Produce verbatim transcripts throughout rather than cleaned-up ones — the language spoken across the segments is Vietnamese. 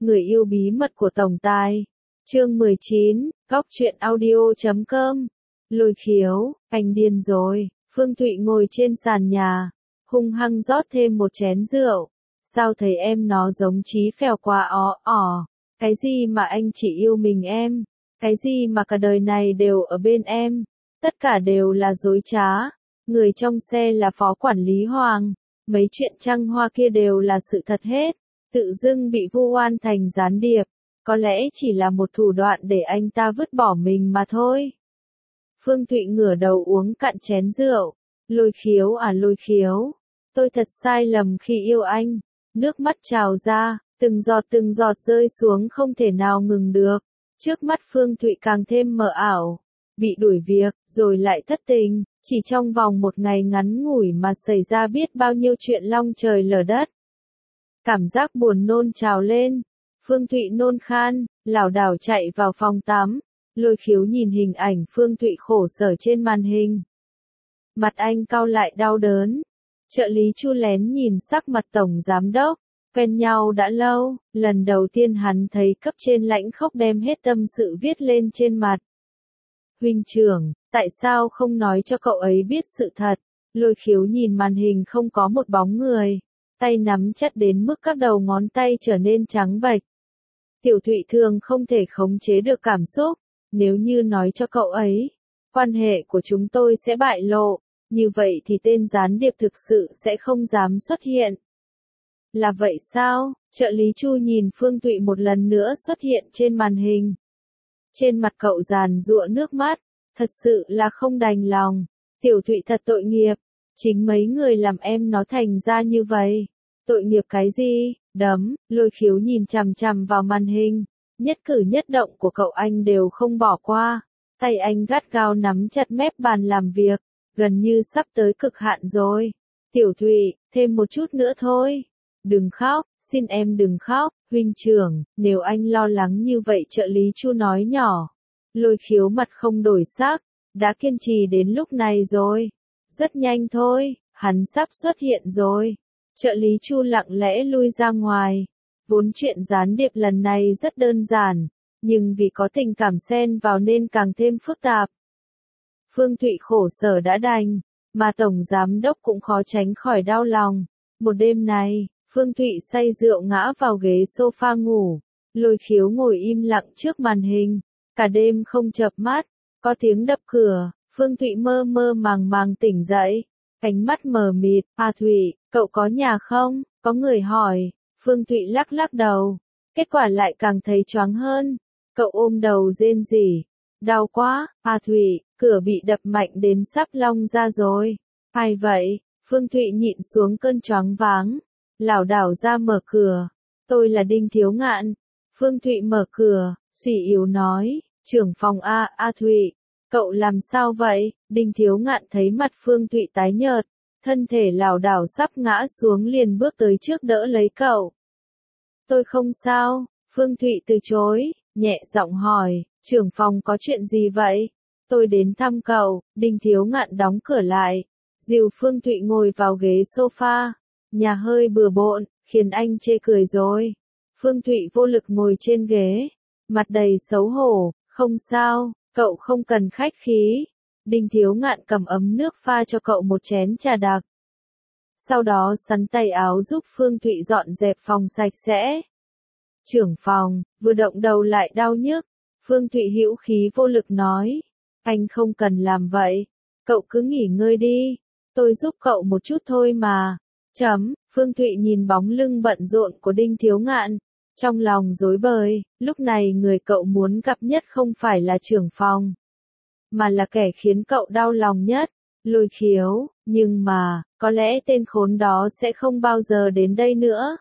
Người yêu bí mật của tổng tài. Chương mười chín, góc truyện audio chấm com. Lôi khiếu, anh điên rồi. Phương Thụy ngồi trên sàn nhà, hung hăng rót thêm một chén rượu. Sao thấy em nó giống Chí Phèo quá ó ỏ. Cái gì mà anh chỉ yêu mình em? Cái gì mà cả đời này đều ở bên em? Tất cả đều là dối trá. Người trong xe là phó quản lý Hoàng. Mấy chuyện trăng hoa kia đều là sự thật hết. Tự dưng bị vu oan thành gián điệp. Có lẽ chỉ là một thủ đoạn để anh ta vứt bỏ mình mà thôi. Phương Thụy ngửa đầu uống cạn chén rượu. Lôi khiếu à lôi khiếu. Tôi thật sai lầm khi yêu anh. Nước mắt trào ra, từng giọt từng giọt rơi xuống không thể nào ngừng được. Trước mắt Phương Thụy càng thêm mờ ảo. Bị đuổi việc, rồi lại thất tình. Chỉ trong vòng một ngày ngắn ngủi mà xảy ra biết bao nhiêu chuyện long trời lở đất. Cảm giác buồn nôn trào lên. Phương Thụy nôn khan, lảo đảo chạy vào phòng tắm. Lôi khiếu nhìn hình ảnh Phương Thụy khổ sở trên màn hình. Mặt anh cau lại đau đớn. Trợ lý Chu lén nhìn sắc mặt tổng giám đốc. Quen nhau đã lâu, lần đầu tiên hắn thấy cấp trên lãnh khốc đem hết tâm sự viết lên trên mặt. Huynh trưởng, tại sao không nói cho cậu ấy biết sự thật? Lôi khiếu nhìn màn hình không có một bóng người. Tay nắm chặt đến mức các đầu ngón tay trở nên trắng bệch. Tiểu Thụy thường không thể khống chế được cảm xúc. Nếu như nói cho cậu ấy, quan hệ của chúng tôi sẽ bại lộ. Như vậy thì tên gián điệp thực sự sẽ không dám xuất hiện. Là vậy sao? Trợ lý Chu nhìn Phương Thụy một lần nữa xuất hiện trên màn hình. Trên mặt cậu giàn giụa nước mắt. Thật sự là không đành lòng. Tiểu Thụy thật tội nghiệp. Chính mấy người làm em nó thành ra như vậy. Tội nghiệp cái gì? Đấm. Lôi khiếu nhìn chằm chằm vào màn hình. Nhất cử nhất động của cậu anh đều không bỏ qua. Tay anh gắt gao nắm chặt mép bàn làm việc. Gần như sắp tới cực hạn rồi. Tiểu Thụy, thêm một chút nữa thôi. Đừng khóc, xin em đừng khóc, huynh trưởng, nếu anh lo lắng như vậy trợ lý Chu nói nhỏ. Lôi khiếu mặt không đổi sắc, đã kiên trì đến lúc này rồi. Rất nhanh thôi, hắn sắp xuất hiện rồi. Trợ lý Chu lặng lẽ lui ra ngoài. Vốn chuyện gián điệp lần này rất đơn giản, nhưng vì có tình cảm xen vào nên càng thêm phức tạp. Phương Thụy khổ sở đã đành, mà tổng giám đốc cũng khó tránh khỏi đau lòng. Một đêm này, Phương Thụy say rượu ngã vào ghế sofa ngủ. Lôi khiếu ngồi im lặng trước màn hình. Cả đêm không chợp mắt. Có tiếng đập cửa. Phương Thụy mơ mơ màng màng tỉnh dậy. Ánh mắt mờ mịt. À Thụy, cậu có nhà không? Có người hỏi. Phương Thụy lắc lắc đầu. Kết quả lại càng thấy choáng hơn. Cậu ôm đầu rên rỉ. Đau quá. À Thụy, cửa bị đập mạnh đến sắp long ra rồi. Ai vậy? Phương Thụy nhịn xuống cơn choáng váng. Lảo đảo ra mở cửa. Tôi là Đinh Thiếu Ngạn. Phương Thụy mở cửa, suy yếu nói. Trưởng phòng A, A Thụy. Cậu làm sao vậy? Đinh Thiếu Ngạn thấy mặt Phương Thụy tái nhợt. Thân thể lảo đảo sắp ngã xuống liền bước tới trước đỡ lấy cậu. Tôi không sao. Phương Thụy từ chối, nhẹ giọng hỏi. Trưởng phòng có chuyện gì vậy? Tôi đến thăm cậu. Đinh Thiếu Ngạn đóng cửa lại. Dìu Phương Thụy ngồi vào ghế sofa. Nhà hơi bừa bộn, khiến anh chê cười rồi. Phương Thụy vô lực ngồi trên ghế. Mặt đầy xấu hổ. Không sao, cậu không cần khách khí. Đinh Thiếu Ngạn cầm ấm nước pha cho cậu một chén trà đặc. Sau đó sắn tay áo giúp Phương Thụy dọn dẹp phòng sạch sẽ. Trưởng phòng, vừa động đầu lại đau nhức. Phương Thụy hữu khí vô lực nói. Anh không cần làm vậy. Cậu cứ nghỉ ngơi đi. Tôi giúp cậu một chút thôi mà. Chấm, Phương Thụy nhìn bóng lưng bận rộn của Đinh Thiếu Ngạn. Trong lòng rối bời, lúc này người cậu muốn gặp nhất không phải là trưởng phòng. Mà là kẻ khiến cậu đau lòng nhất. Lôi khiếu, nhưng mà, có lẽ tên khốn đó sẽ không bao giờ đến đây nữa.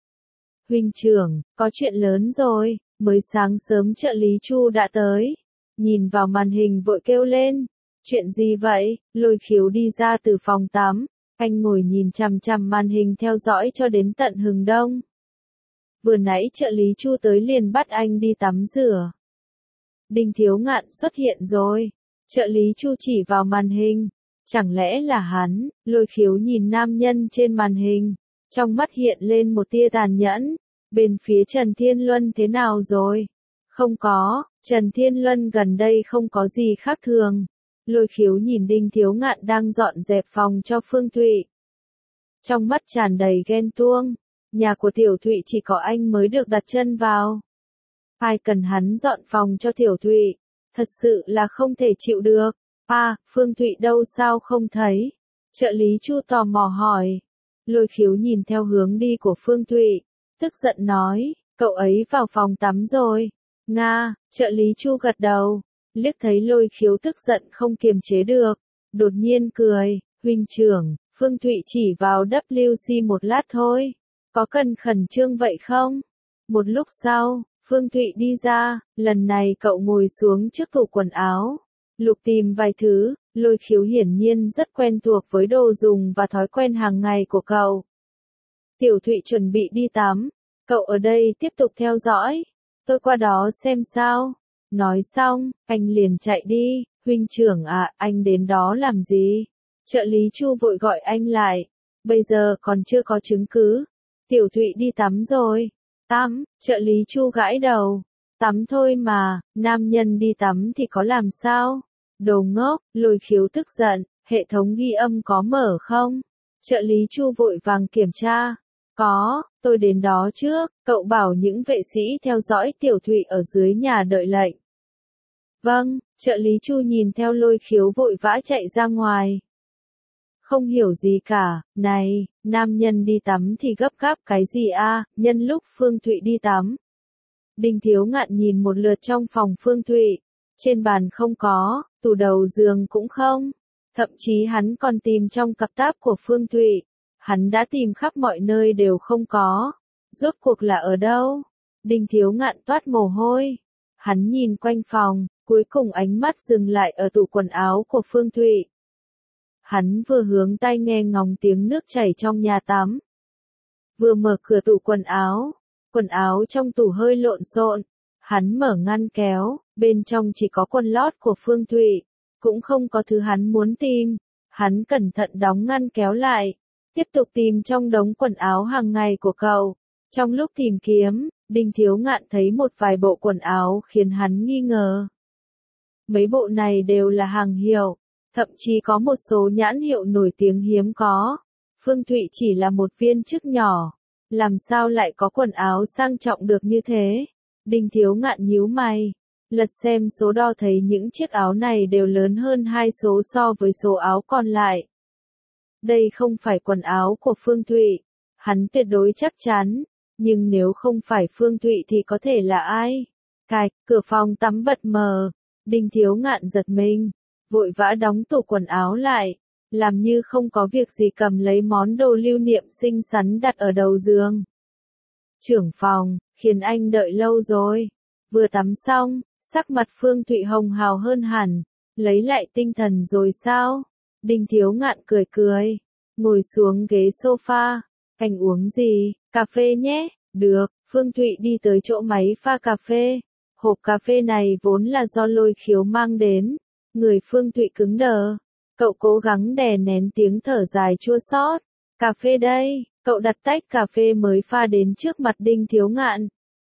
Huynh trưởng, có chuyện lớn rồi, mới sáng sớm trợ lý Chu đã tới. Nhìn vào màn hình vội kêu lên. Chuyện gì vậy? Lôi khiếu đi ra từ phòng tắm. Anh ngồi nhìn chằm chằm màn hình theo dõi cho đến tận hừng đông. Vừa nãy trợ lý Chu tới liền bắt anh đi tắm rửa. Đinh Thiếu Ngạn xuất hiện rồi. Trợ lý Chu chỉ vào màn hình. Chẳng lẽ là hắn? Lôi khiếu nhìn nam nhân trên màn hình. Trong mắt hiện lên một tia tàn nhẫn. Bên phía Trần Thiên Luân thế nào rồi? Không có, Trần Thiên Luân gần đây không có gì khác thường. Lôi Khiếu nhìn Đinh Thiếu Ngạn đang dọn dẹp phòng cho Phương Thụy. Trong mắt tràn đầy ghen tuông, nhà của Tiểu Thụy chỉ có anh mới được đặt chân vào. Ai cần hắn dọn phòng cho Tiểu Thụy, thật sự là không thể chịu được. À, Phương Thụy đâu sao không thấy? Trợ lý Chu tò mò hỏi. Lôi Khiếu nhìn theo hướng đi của Phương Thụy, tức giận nói, cậu ấy vào phòng tắm rồi. Nga, trợ lý Chu gật đầu, liếc thấy Lôi Khiếu tức giận không kiềm chế được, đột nhiên cười, huynh trưởng, Phương Thụy chỉ vào W C một lát thôi, có cần khẩn trương vậy không? Một lúc sau, Phương Thụy đi ra, lần này cậu ngồi xuống trước tủ quần áo, lục tìm vài thứ. Lôi Khiếu hiển nhiên rất quen thuộc với đồ dùng và thói quen hàng ngày của cậu. Tiểu Thụy chuẩn bị đi tắm, cậu ở đây tiếp tục theo dõi, tôi qua đó xem sao. Nói xong, anh liền chạy đi, huynh trưởng à, anh đến đó làm gì? Trợ lý Chu vội gọi anh lại, bây giờ còn chưa có chứng cứ. Tiểu Thụy đi tắm rồi. Tắm, trợ lý Chu gãi đầu, tắm thôi mà, nam nhân đi tắm thì có làm sao? Đồ ngốc, Lôi Khiếu tức giận, hệ thống ghi âm có mở không? Trợ lý Chu vội vàng kiểm tra. Có, tôi đến đó trước, cậu bảo những vệ sĩ theo dõi Tiểu Thụy ở dưới nhà đợi lệnh. Vâng, trợ lý Chu nhìn theo Lôi Khiếu vội vã chạy ra ngoài. Không hiểu gì cả, này, nam nhân đi tắm thì gấp gáp cái gì a? Nhân lúc Phương Thụy đi tắm. Đinh Thiếu Ngạn nhìn một lượt trong phòng Phương Thụy. Trên bàn không có, tủ đầu giường cũng không. Thậm chí hắn còn tìm trong cặp táp của Phương Thụy. Hắn đã tìm khắp mọi nơi đều không có. Rốt cuộc là ở đâu? Đinh Thiếu Ngạn toát mồ hôi. Hắn nhìn quanh phòng, cuối cùng ánh mắt dừng lại ở tủ quần áo của Phương Thụy. Hắn vừa hướng tai nghe ngóng tiếng nước chảy trong nhà tắm. Vừa mở cửa tủ quần áo. Quần áo trong tủ hơi lộn xộn. Hắn mở ngăn kéo, bên trong chỉ có quần lót của Phương Thụy, cũng không có thứ hắn muốn tìm. Hắn cẩn thận đóng ngăn kéo lại, tiếp tục tìm trong đống quần áo hàng ngày của cậu. Trong lúc tìm kiếm, Đinh Thiếu Ngạn thấy một vài bộ quần áo khiến hắn nghi ngờ. Mấy bộ này đều là hàng hiệu, thậm chí có một số nhãn hiệu nổi tiếng hiếm có. Phương Thụy chỉ là một viên chức nhỏ, làm sao lại có quần áo sang trọng được như thế? Đinh Thiếu Ngạn nhíu mày, lật xem số đo thấy những chiếc áo này đều lớn hơn hai số so với số áo còn lại. Đây không phải quần áo của Phương Thụy, hắn tuyệt đối chắc chắn, nhưng nếu không phải Phương Thụy thì có thể là ai? Cạch, cửa phòng tắm bật mở, Đinh Thiếu Ngạn giật mình, vội vã đóng tủ quần áo lại, làm như không có việc gì cầm lấy món đồ lưu niệm xinh xắn đặt ở đầu giường. Trưởng phòng, khiến anh đợi lâu rồi. Vừa tắm xong, sắc mặt Phương Thụy hồng hào hơn hẳn, lấy lại tinh thần rồi sao? Đinh Thiếu Ngạn cười cười, ngồi xuống ghế sofa, anh uống gì? Cà phê nhé, được, Phương Thụy đi tới chỗ máy pha cà phê. Hộp cà phê này vốn là do Lôi Khiếu mang đến, người Phương Thụy cứng đờ, cậu cố gắng đè nén tiếng thở dài chua xót. Cà phê đây, cậu đặt tách cà phê mới pha đến trước mặt Đinh Thiếu Ngạn.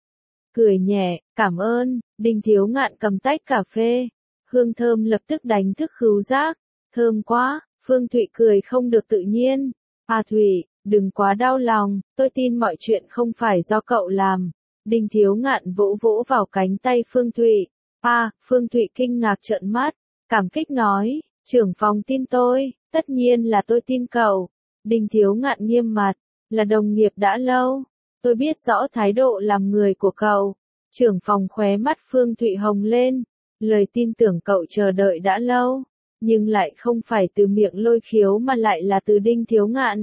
Cười nhẹ, cảm ơn, Đinh Thiếu Ngạn cầm tách cà phê. Hương thơm lập tức đánh thức khứu giác. Thơm quá, Phương Thụy cười không được tự nhiên. À Thụy, đừng quá đau lòng, tôi tin mọi chuyện không phải do cậu làm. Đinh Thiếu Ngạn vỗ vỗ vào cánh tay Phương Thụy. À, Phương Thụy kinh ngạc trợn mắt, cảm kích nói, trưởng phòng tin tôi, tất nhiên là tôi tin cậu. Đinh Thiếu Ngạn nghiêm mặt, là đồng nghiệp đã lâu, tôi biết rõ thái độ làm người của cậu. Trưởng phòng khóe mắt Phương Thụy hồng lên, lời tin tưởng cậu chờ đợi đã lâu, nhưng lại không phải từ miệng Lôi Khiếu mà lại là từ Đinh Thiếu Ngạn.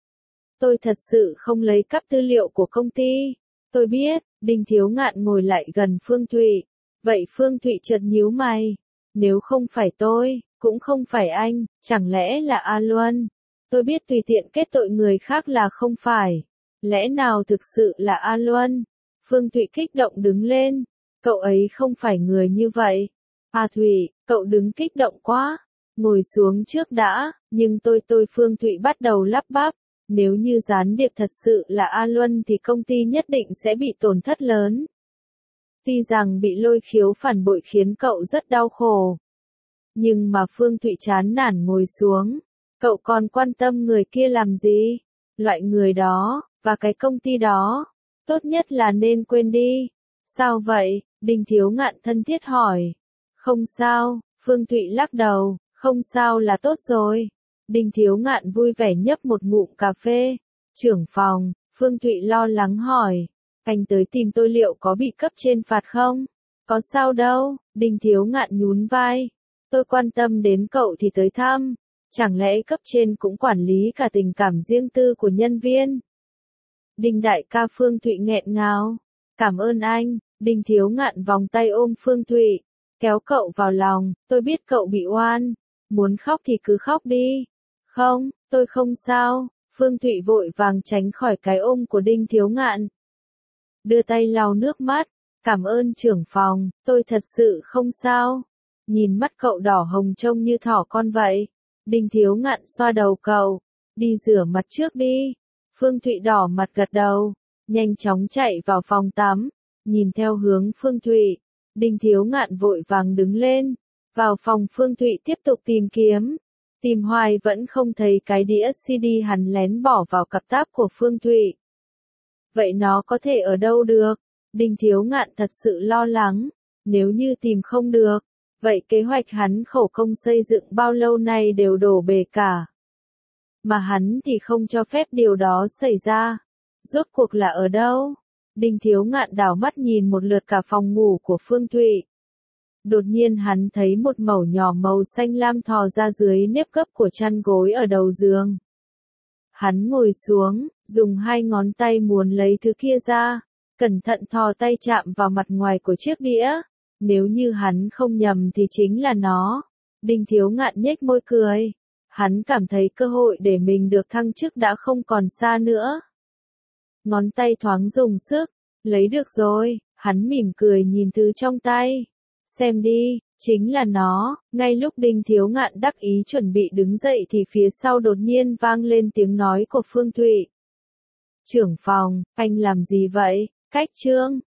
Tôi thật sự không lấy cắp tư liệu của công ty. Tôi biết, Đinh Thiếu Ngạn ngồi lại gần Phương Thụy. Vậy Phương Thụy chợt nhíu mày. Nếu không phải tôi, cũng không phải anh, chẳng lẽ là A Luân? Tôi biết tùy tiện kết tội người khác là không phải. Lẽ nào thực sự là A Luân? Phương Thụy kích động đứng lên. Cậu ấy không phải người như vậy. A Thụy, cậu đứng kích động quá. Ngồi xuống trước đã, nhưng tôi tôi Phương Thụy bắt đầu lắp bắp. Nếu như gián điệp thật sự là A Luân thì công ty nhất định sẽ bị tổn thất lớn. Tuy rằng bị Lôi Khiếu phản bội khiến cậu rất đau khổ. Nhưng mà Phương Thụy chán nản ngồi xuống. Cậu còn quan tâm người kia làm gì? Loại người đó, và cái công ty đó, tốt nhất là nên quên đi. Sao vậy? Đinh Thiếu Ngạn thân thiết hỏi. Không sao, Phương Thụy lắc đầu, không sao là tốt rồi. Đinh Thiếu Ngạn vui vẻ nhấp một ngụm cà phê. Trưởng phòng, Phương Thụy lo lắng hỏi. Anh tới tìm tôi liệu có bị cấp trên phạt không? Có sao đâu, Đinh Thiếu Ngạn nhún vai. Tôi quan tâm đến cậu thì tới thăm. Chẳng lẽ cấp trên cũng quản lý cả tình cảm riêng tư của nhân viên? Đinh đại ca, Phương Thụy nghẹn ngào. Cảm ơn anh. Đinh Thiếu Ngạn vòng tay ôm Phương Thụy, kéo cậu vào lòng. Tôi biết cậu bị oan. Muốn khóc thì cứ khóc đi. Không, tôi không sao. Phương Thụy vội vàng tránh khỏi cái ôm của Đinh Thiếu Ngạn. Đưa tay lau nước mắt. Cảm ơn trưởng phòng, tôi thật sự không sao. Nhìn mắt cậu đỏ hồng trông như thỏ con vậy. Đinh Thiếu Ngạn xoa đầu cậu. Đi rửa mặt trước đi. Phương Thụy đỏ mặt gật đầu. Nhanh chóng chạy vào phòng tắm. Nhìn theo hướng Phương Thụy. Đinh Thiếu Ngạn vội vàng đứng lên. Vào phòng Phương Thụy tiếp tục tìm kiếm. Tìm hoài vẫn không thấy cái đĩa xê đê hắn lén bỏ vào cặp táp của Phương Thụy. Vậy nó có thể ở đâu được? Đinh Thiếu Ngạn thật sự lo lắng. Nếu như tìm không được, vậy kế hoạch hắn khổ công xây dựng bao lâu nay đều đổ bể cả. Mà hắn thì không cho phép điều đó xảy ra. Rốt cuộc là ở đâu? Đinh Thiếu Ngạn đảo mắt nhìn một lượt cả phòng ngủ của Phương Thụy. Đột nhiên hắn thấy một mẩu nhỏ màu xanh lam thò ra dưới nếp gấp của chăn gối ở đầu giường. Hắn ngồi xuống, dùng hai ngón tay muốn lấy thứ kia ra, cẩn thận thò tay chạm vào mặt ngoài của chiếc đĩa. Nếu như hắn không nhầm thì chính là nó. Đinh Thiếu Ngạn nhếch môi cười. Hắn cảm thấy cơ hội để mình được thăng chức đã không còn xa nữa. Ngón tay thoáng dùng sức, lấy được rồi, hắn mỉm cười nhìn thứ trong tay. Xem đi, chính là nó. Ngay lúc Đinh Thiếu Ngạn đắc ý chuẩn bị đứng dậy thì phía sau đột nhiên vang lên tiếng nói của Phương Thụy. Trưởng phòng, anh làm gì vậy? Cách trương,